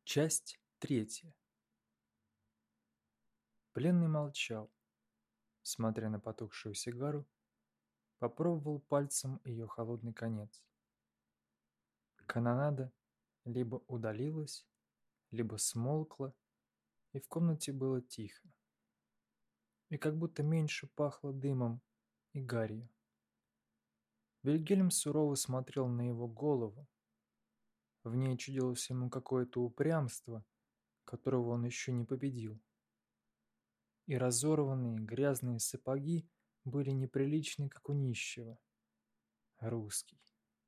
Часть третья. Пленный молчал, смотря на потухшую сигару, попробовал пальцем ее холодный конец. Канонада либо удалилась, либо смолкла, и в комнате было тихо. И как будто меньше пахло дымом и гарью. Вильгельм сурово смотрел на его голову. В ней чудилось ему какое-то упрямство, которого он еще не победил. И разорванные грязные сапоги были неприличны, как у нищего. Русский.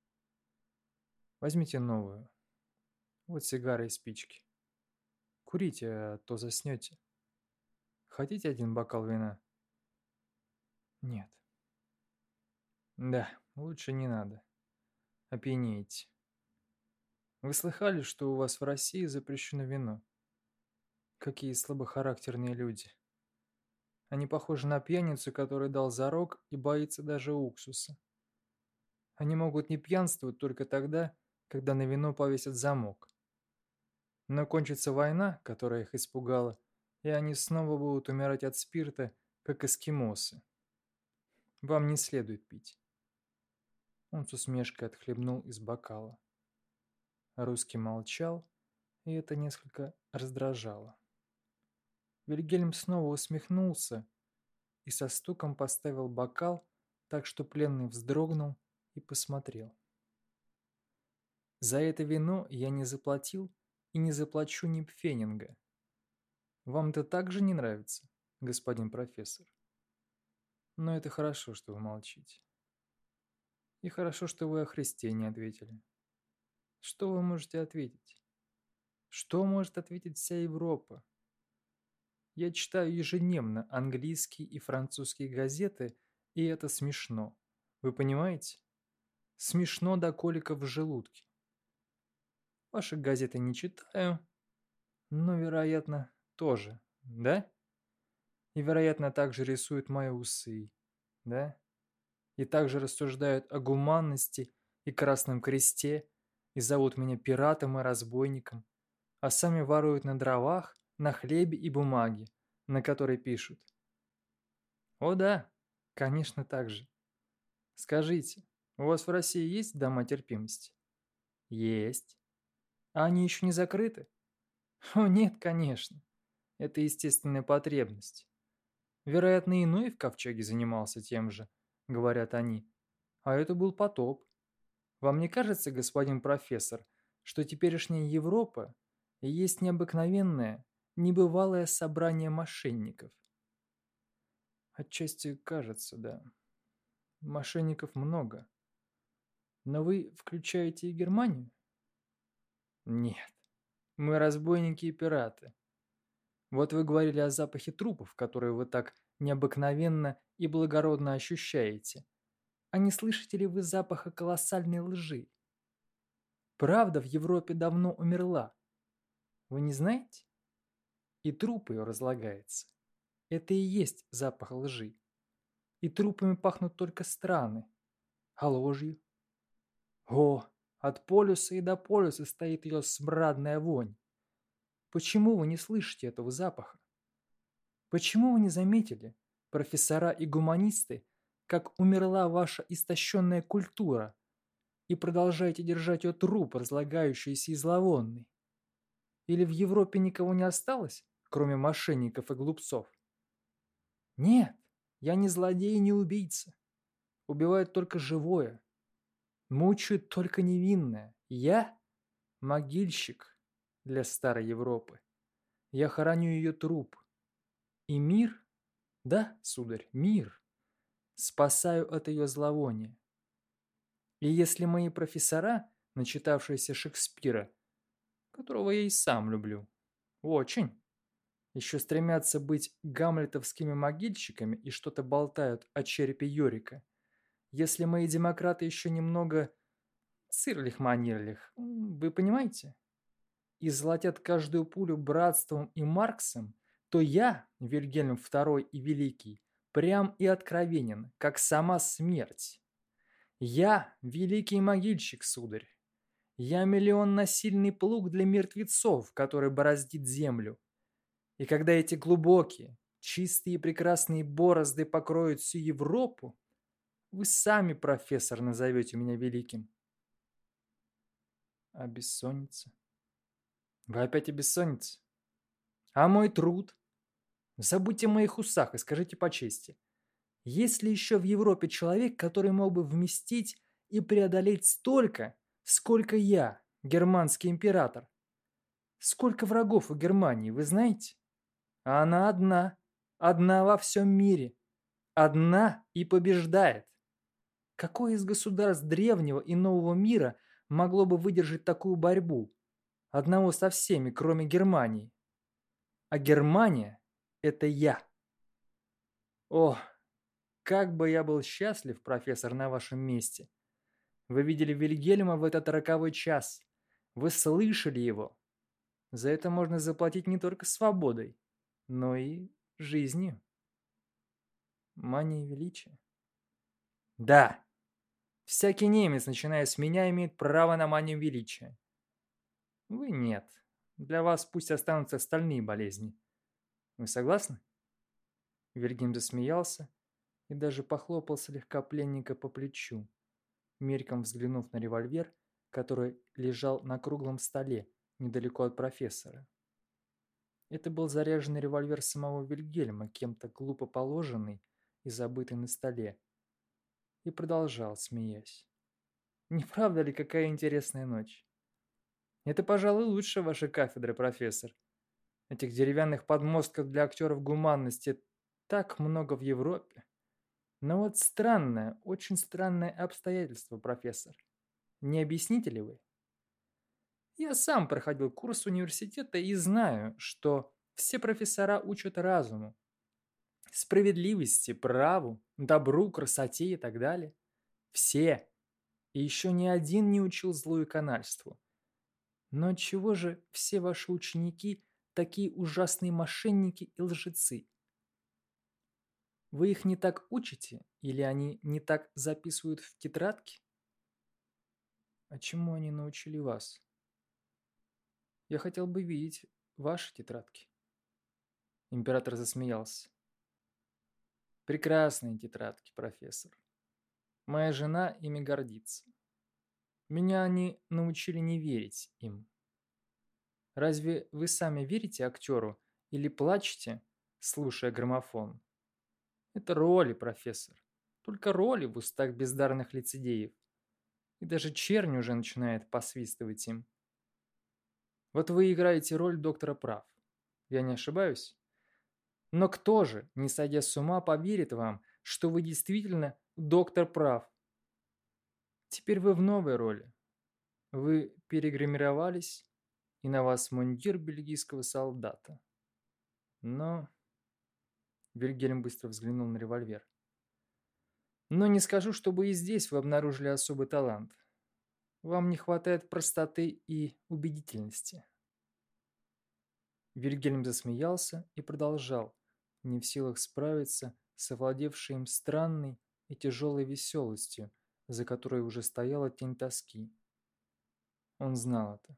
Возьмите новую. Вот сигары и спички. Курите, а то заснете. Хотите один бокал вина? Нет. Да, лучше не надо. Опьянеете. Вы слыхали, что у вас в России запрещено вино? Какие слабохарактерные люди. Они похожи на пьяницу, который дал зарок и боится даже уксуса. Они могут не пьянствовать только тогда, когда на вино повесят замок. Но кончится война, которая их испугала, и они снова будут умирать от спирта, как эскимосы. Вам не следует пить. Он с усмешкой отхлебнул из бокала. Русский молчал, и это несколько раздражало. Вильгельм снова усмехнулся и со стуком поставил бокал, так что пленный вздрогнул и посмотрел. «За это вино я не заплатил и не заплачу ни пфенинга. Вам это также не нравится, господин профессор? Но это хорошо, что вы молчите. И хорошо, что вы о Христе не ответили. Что вы можете ответить? Что может ответить вся Европа? Я читаю ежедневно английские и французские газеты, и это смешно. Вы понимаете? Смешно до колика в желудке. Ваши газеты не читаю, но, вероятно, тоже, да? И, вероятно, также рисуют мои усы, да? И также рассуждают о гуманности и Красном Кресте, и зовут меня пиратом и разбойником, а сами воруют на дровах, на хлебе и бумаге, на которой пишут. О да, конечно, так же. Скажите, у вас в России есть дома терпимости? Есть. А они еще не закрыты? О нет, конечно. Это естественная потребность. Вероятно, и Ной в ковчеге занимался тем же, говорят они. А это был потоп. Вам не кажется, господин профессор, что теперешняя Европа есть необыкновенное, небывалое собрание мошенников? Отчасти кажется, да. Мошенников много. Но вы включаете и Германию? Нет. Мы разбойники и пираты. Вот вы говорили о запахе трупов, которые вы так необыкновенно и благородно ощущаете. А не слышите ли вы запаха колоссальной лжи? Правда в Европе давно умерла. Вы не знаете? И труп ее разлагается. Это и есть запах лжи. И трупами пахнут только страны. А ложью? О, от полюса и до полюса стоит ее смрадная вонь. Почему вы не слышите этого запаха? Почему вы не заметили, профессора и гуманисты, как умерла ваша истощенная культура, и продолжаете держать ее труп, разлагающийся и зловонный? Или в Европе никого не осталось, кроме мошенников и глупцов? Нет, я не злодей и не убийца. Убивают только живое. Мучают только невинное. Я могильщик для старой Европы. Я хороню ее труп. И мир, да, сударь, мир, спасаю от ее зловония. И если мои профессора, начитавшиеся Шекспира, которого я и сам люблю, очень, еще стремятся быть гамлетовскими могильщиками и что-то болтают о черепе Йорика, если мои демократы еще немного цирлих-манирлих, вы понимаете, и золотят каждую пулю братством и Марксом, то я, Вильгельм II и Великий, прям и откровенен, как сама смерть. Я великий могильщик, сударь. Я миллионносильный плуг для мертвецов, который бороздит землю. И когда эти глубокие, чистые и прекрасные борозды покроют всю Европу, вы сами, профессор, назовете меня великим. А бессонница? Вы опять о бессоннице? А мой труд? Забудьте о моих усах и скажите по чести. Есть ли еще в Европе человек, который мог бы вместить и преодолеть столько, сколько я, германский император? Сколько врагов у Германии, вы знаете? А она одна, одна во всем мире, одна и побеждает. Какое из государств древнего и нового мира могло бы выдержать такую борьбу? Одного со всеми, кроме Германии. А Германия– это я. О, как бы я был счастлив, профессор, на вашем месте. Вы видели Вильгельма в этот роковой час. Вы слышали его. За это можно заплатить не только свободой, но и жизнью. Мания величия. Да, всякий немец, начиная с меня, имеет право на манию величия. Вы нет. Для вас пусть останутся остальные болезни. Вы согласны? Вильгельм засмеялся и даже похлопал слегка пленника по плечу, мельком взглянув на револьвер, который лежал на круглом столе недалеко от профессора. Это был заряженный револьвер самого Вильгельма, кем-то глупо положенный и забытый на столе. И продолжал, смеясь. Не правда ли, какая интересная ночь? Это, пожалуй, лучше вашей кафедры, профессор. Этих деревянных подмостков для актеров гуманности так много в Европе. Но вот странное, очень странное обстоятельство, профессор. Не объясните ли вы? Я сам проходил курс университета и знаю, что все профессора учат разуму, справедливости, праву, добру, красоте и так далее. Все. И еще ни один не учил злу и канальству. Но чего же все ваши ученики такие ужасные мошенники и лжецы? Вы их не так учите или они не так записывают в тетрадки? А чему они научили вас? Я хотел бы видеть ваши тетрадки. Император засмеялся. Прекрасные тетрадки, профессор. Моя жена ими гордится. Меня они научили не верить им. Разве вы сами верите актеру или плачете, слушая граммофон? Это роли, профессор. Только роли в устах бездарных лицедеев. И даже чернь уже начинает посвистывать им. Вот вы играете роль доктора прав. Я не ошибаюсь? Но кто же, не сойдя с ума, поверит вам, что вы действительно доктор прав? Теперь вы в новой роли. Вы перегримировались, и на вас мундир бельгийского солдата. Но... Вильгельм быстро взглянул на револьвер. Но не скажу, чтобы и здесь вы обнаружили особый талант. Вам не хватает простоты и убедительности. Вильгельм засмеялся и продолжал, не в силах справиться с овладевшей им странной и тяжелой веселостью, за которой уже стояла тень тоски. Он знал это.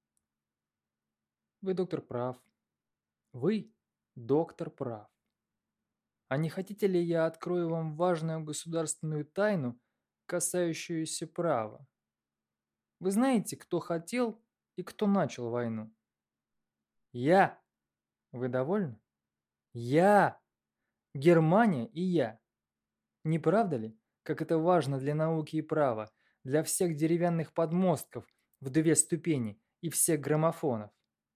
Вы, доктор, прав. Вы, доктор, прав. А не хотите ли я открою вам важную государственную тайну, касающуюся права? Вы знаете, кто хотел и кто начал войну? Я. Вы довольны? Я. Германия и я. Не правда ли, как это важно для науки и права, для всех деревянных подмостков в 2 ступени и всех граммофонов?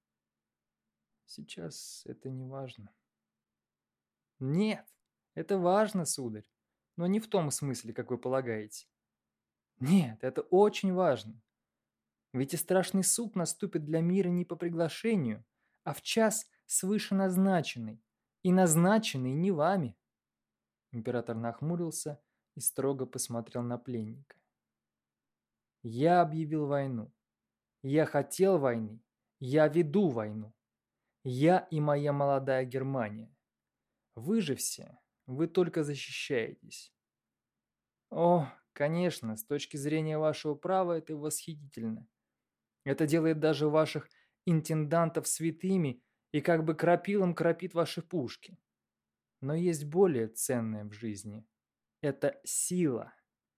Сейчас это не важно. Нет, это важно, сударь, но не в том смысле, как вы полагаете. Нет, это очень важно. Ведь и страшный суд наступит для мира не по приглашению, а в час свыше назначенный, и назначенный не вами. Император нахмурился и строго посмотрел на пленника. Я объявил войну. Я хотел войны. Я веду войну. Я и моя молодая Германия. Вы же все, вы только защищаетесь. О, конечно, с точки зрения вашего права это восхитительно. Это делает даже ваших интендантов святыми и как бы крапилом крапит ваши пушки. Но есть более ценное в жизни. Это сила.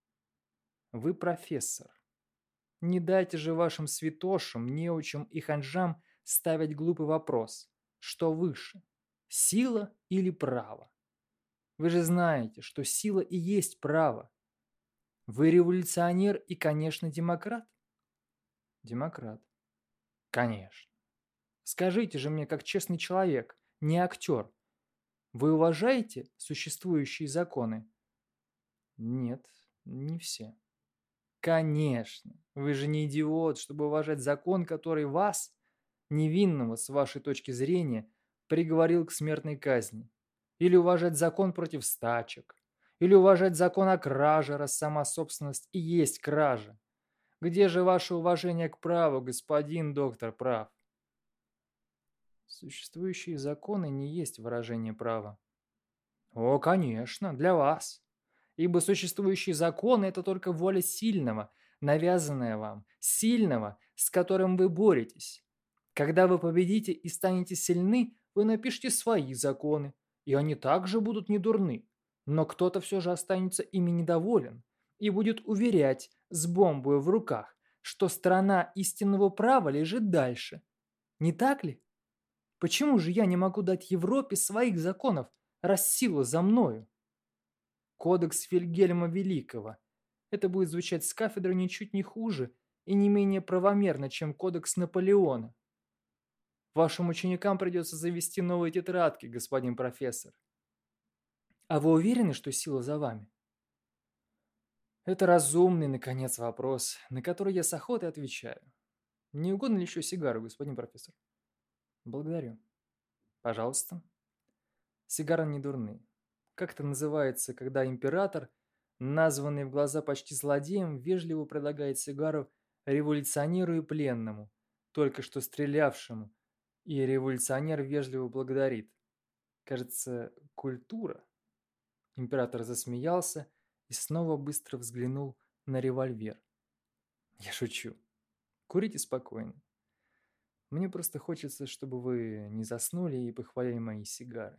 Вы профессор. Не дайте же вашим святошам, неучам и ханжам ставить глупый вопрос. Что выше? Сила или право? Вы же знаете, что сила и есть право. Вы революционер и, конечно, демократ? Демократ. Конечно. Скажите же мне, как честный человек, не актер, вы уважаете существующие законы? Нет, не все. Конечно, вы же не идиот, чтобы уважать закон, который вас, невинного с вашей точки зрения, приговорил к смертной казни. Или уважать закон против стачек. Или уважать закон о краже, раз сама собственность и есть кража. Где же ваше уважение к праву, господин доктор прав? Существующие законы не есть выражение права. О, конечно, для вас. Ибо существующие законы – это только воля сильного, навязанная вам, сильного, с которым вы боретесь. Когда вы победите и станете сильны, вы напишите свои законы, и они также будут недурны. Но кто-то все же останется ими недоволен и будет уверять с бомбой в руках, что страна истинного права лежит дальше. Не так ли? Почему же я не могу дать Европе своих законов, раз сила за мною? Кодекс Вильгельма Великого. Это будет звучать с кафедры ничуть не хуже и не менее правомерно, чем кодекс Наполеона. Вашим ученикам придется завести новые тетрадки, господин профессор. А вы уверены, что сила за вами? Это разумный, наконец, вопрос, на который я с охотой отвечаю. Не угодно ли еще сигару, господин профессор? Благодарю. Пожалуйста. Сигары не дурны. Как это называется, когда император, названный в глаза почти злодеем, вежливо предлагает сигару революционеру и пленному, только что стрелявшему, и революционер вежливо благодарит. Кажется, культура. Император засмеялся и снова быстро взглянул на револьвер. Я шучу. Курите спокойно. Мне просто хочется, чтобы вы не заснули и похвалили мои сигары.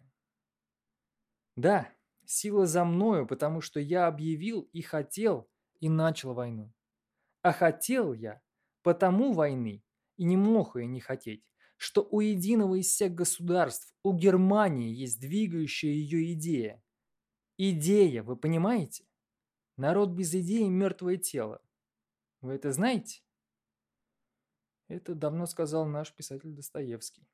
Да, сила за мною, потому что я объявил и хотел, и начал войну. А хотел я потому войны, и не мог ее не хотеть, что у единого из всех государств, у Германии есть двигающая ее идея. Идея, вы понимаете? Народ без идеи – мертвое тело. Вы это знаете? Это давно сказал наш писатель Достоевский.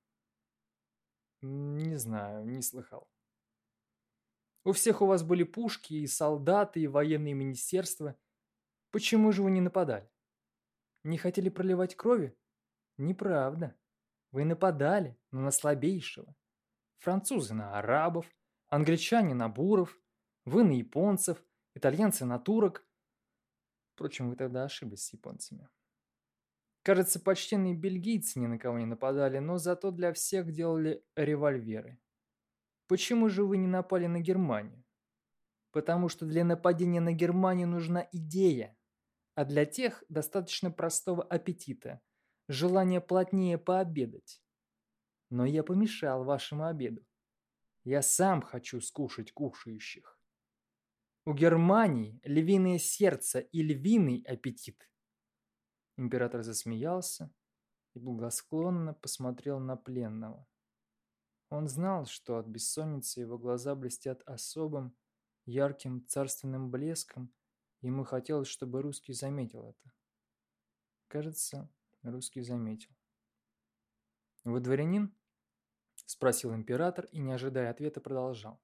Не знаю, не слыхал. У всех у вас были пушки и солдаты, и военные министерства. Почему же вы не нападали? Не хотели проливать крови? Неправда. Вы нападали, но на слабейшего. Французы на арабов, англичане на буров, вы на японцев, итальянцы на турок. Впрочем, вы тогда ошиблись с японцами. Кажется, почтенные бельгийцы ни на кого не нападали, но зато для всех делали револьверы. Почему же вы не напали на Германию? Потому что для нападения на Германию нужна идея, а для тех достаточно простого аппетита, желания плотнее пообедать. Но я помешал вашему обеду. Я сам хочу скушать кушающих. У Германии львиное сердце и львиный аппетит. Император засмеялся и благосклонно посмотрел на пленного. Он знал, что от бессонницы его глаза блестят особым, ярким царственным блеском, и ему хотелось, чтобы русский заметил это. Кажется, русский заметил. «Вы дворянин?» – спросил император и, не ожидая ответа, продолжал.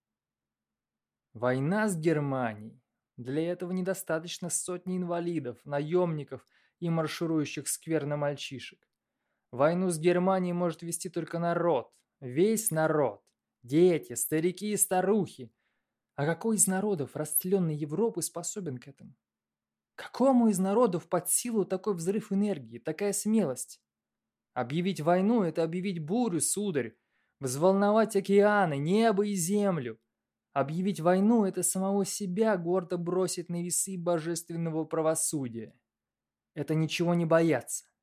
«Война с Германией. Для этого недостаточно сотни инвалидов, наемников и марширующих скверно мальчишек. Войну с Германией может вести только народ, весь народ, дети, старики и старухи. А какой из народов растленной Европы способен к этому? Какому из народов под силу такой взрыв энергии, такая смелость? Объявить войну – это объявить бурю, сударь, взволновать океаны, небо и землю. Объявить войну – это самого себя гордо бросить на весы божественного правосудия. Это ничего не бояться.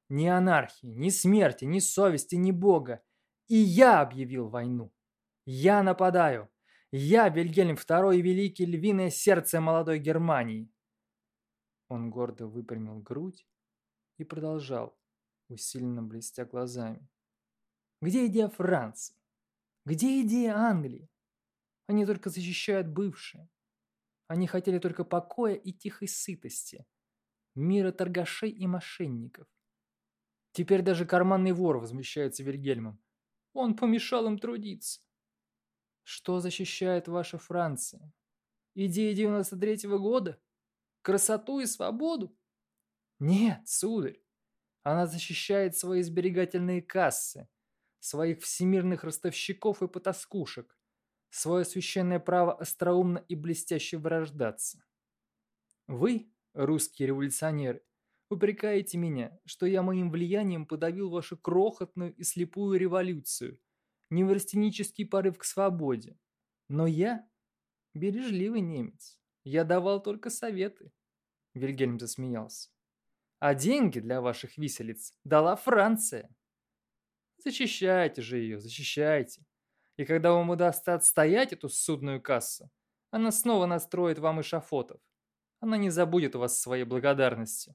Ни анархии, ни смерти, ни совести, ни Бога. И я объявил войну. Я нападаю. Я Вильгельм II, великий львиное сердце молодой Германии. Он гордо выпрямил грудь и продолжал, усиленно блестя глазами. Где идея Франции? Где идея Англии? Они только защищают бывшее. Они хотели только покоя и тихой сытости, мира торгашей и мошенников. Теперь даже карманный вор возмущается Вильгельмом. Он помешал им трудиться. Что защищает ваша Франция? Идеи 93-го года? Красоту и свободу? Нет, сударь. Она защищает свои сберегательные кассы, своих всемирных ростовщиков и потаскушек, свое священное право остроумно и блестяще вырождаться. Вы, русские революционеры, упрекаете меня, что я моим влиянием подавил вашу крохотную и слепую революцию, неврастенический порыв к свободе. Но я бережливый немец. Я давал только советы. Вильгельм засмеялся. А деньги для ваших виселиц дала Франция. Защищайте же ее, защищайте. И когда вам удастся отстоять эту судную кассу, она снова настроит вам эшафотов. Она не забудет у вас своей благодарности.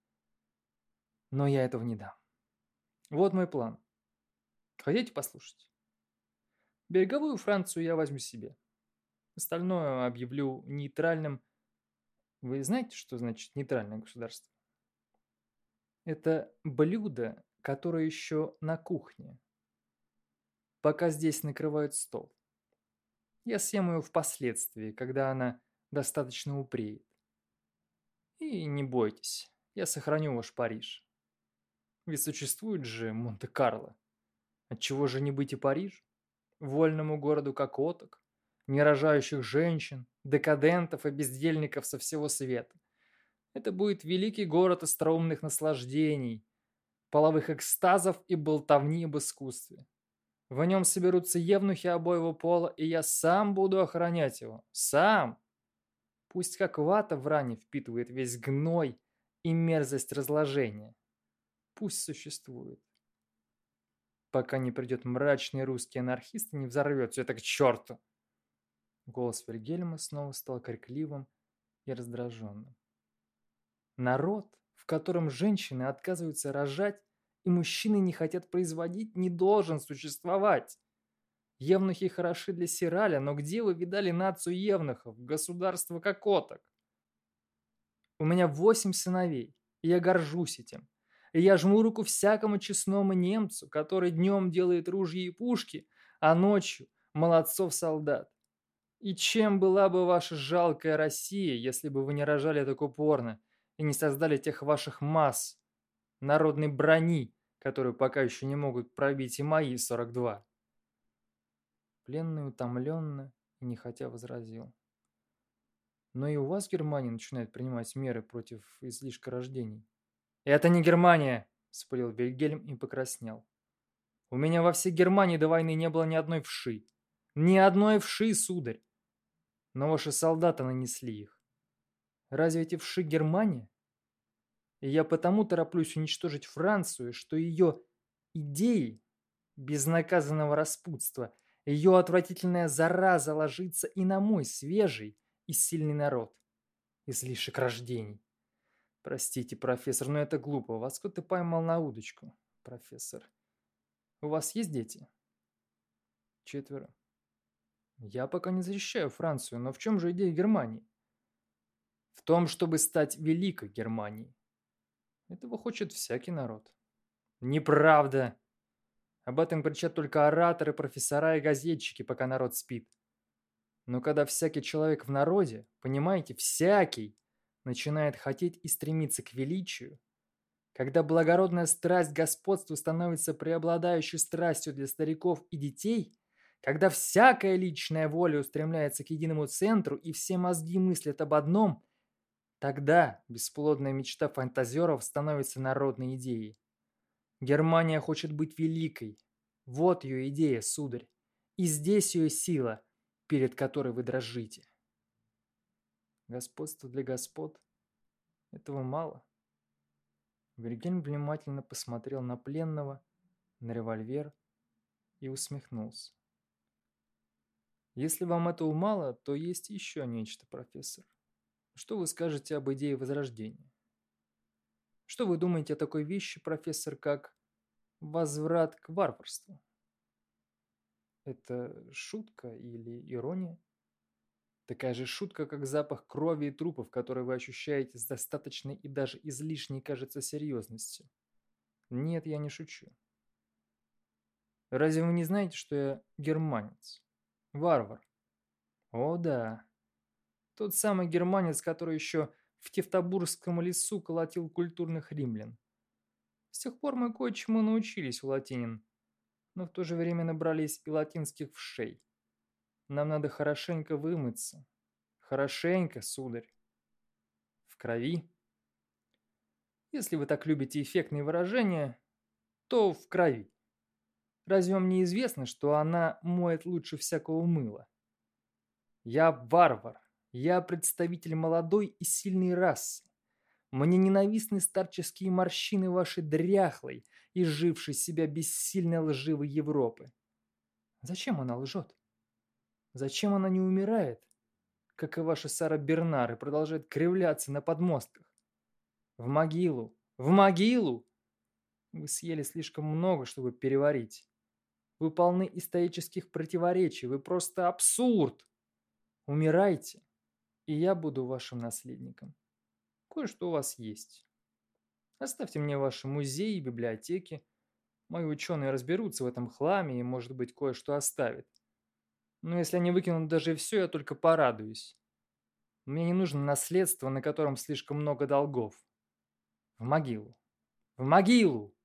Но я этого не дам. Вот мой план. Хотите послушать? Береговую Францию я возьму себе. Остальное объявлю нейтральным. Вы знаете, что значит нейтральное государство? Это блюдо, которое еще на кухне, пока здесь накрывают стол. Я съем ее впоследствии, когда она достаточно упреет. И не бойтесь, я сохраню ваш Париж. Ведь существует же Монте-Карло. Отчего же не быть и Париж? Вольному городу кокоток, нерожающих женщин, декадентов и бездельников со всего света. Это будет великий город остроумных наслаждений, половых экстазов и болтовни об искусстве. В нем соберутся евнухи обоего пола, и я сам буду охранять его. Сам! Пусть как вата в ране впитывает весь гной и мерзость разложения. Пусть существует. Пока не придет мрачный русский анархист и не взорвет все это к черту. Голос Вильгельма снова стал крикливым и раздраженным. Народ, в котором женщины отказываются рожать и мужчины не хотят производить, не должен существовать. Евнухи хороши для Сираля, но где вы видали нацию евнухов, государство кокоток? У меня 8 сыновей, и я горжусь этим. И я жму руку всякому честному немцу, который днем делает ружья и пушки, а ночью молодцов-солдат. И чем была бы ваша жалкая Россия, если бы вы не рожали так упорно и не создали тех ваших масс, народной брони, которую пока еще не могут пробить и мои 42? Пленный утомленно и нехотя возразил. Но и у вас Германия начинает принимать меры против излишка рождений. «Это не Германия!» – вспылил Вильгельм и покраснел. «У меня во всей Германии до войны не было ни одной вши. Ни одной вши, сударь! Но ваши солдаты нанесли их. Разве эти вши Германия? И я потому тороплюсь уничтожить Францию, что ее идеи безнаказанного распутства, ее отвратительная зараза ложится и на мой свежий и сильный народ. Излишек рождений. Простите, профессор, но это глупо. Вас кто-то поймал на удочку, профессор. У вас есть дети? 4. Я пока не защищаю Францию, но в чем же идея Германии? В том, чтобы стать великой Германией. Этого хочет всякий народ. Неправда. Об этом кричат только ораторы, профессора и газетчики, пока народ спит. Но когда всякий человек в народе, понимаете, всякий, начинает хотеть и стремиться к величию, когда благородная страсть к господству становится преобладающей страстью для стариков и детей, когда всякая личная воля устремляется к единому центру и все мозги мыслят об одном, тогда бесплодная мечта фантазеров становится народной идеей. Германия хочет быть великой. Вот ее идея, сударь. И здесь ее сила, перед которой вы дрожите. Господство для господ? Этого мало. Вильгельм внимательно посмотрел на пленного, на револьвер и усмехнулся. Если вам этого мало, то есть еще нечто, профессор. Что вы скажете об идее Возрождения? Что вы думаете о такой вещи, профессор, как возврат к варварству? Это шутка или ирония? Такая же шутка, как запах крови и трупов, который вы ощущаете с достаточной и даже излишней, кажется, серьезностью. Нет, я не шучу. Разве вы не знаете, что я германец? Варвар. О да, тот самый германец, который еще в Тевтобургском лесу колотил культурных римлян. С тех пор мы кое-чему научились у латинин, но в то же время набрались и латинских вшей. Нам надо хорошенько вымыться. Хорошенько, сударь. В крови. Если вы так любите эффектные выражения, то в крови. Разве вам не известно, что она моет лучше всякого мыла? Я варвар. Я представитель молодой и сильной расы. Мне ненавистны старческие морщины вашей дряхлой, изжившей себя бессильной лживой Европы. Зачем она лжет? Зачем она не умирает, как и ваша Сара Бернар, и продолжает кривляться на подмостках? В могилу! В могилу! Вы съели слишком много, чтобы переварить. Вы полны исторических противоречий, вы просто абсурд! Умирайте, и я буду вашим наследником. Кое-что у вас есть. Оставьте мне ваши музеи и библиотеки. Мои ученые разберутся в этом хламе и, может быть, кое-что оставят. Но если они выкинут даже все, я только порадуюсь. Мне не нужно наследство, на котором слишком много долгов. В могилу. В могилу!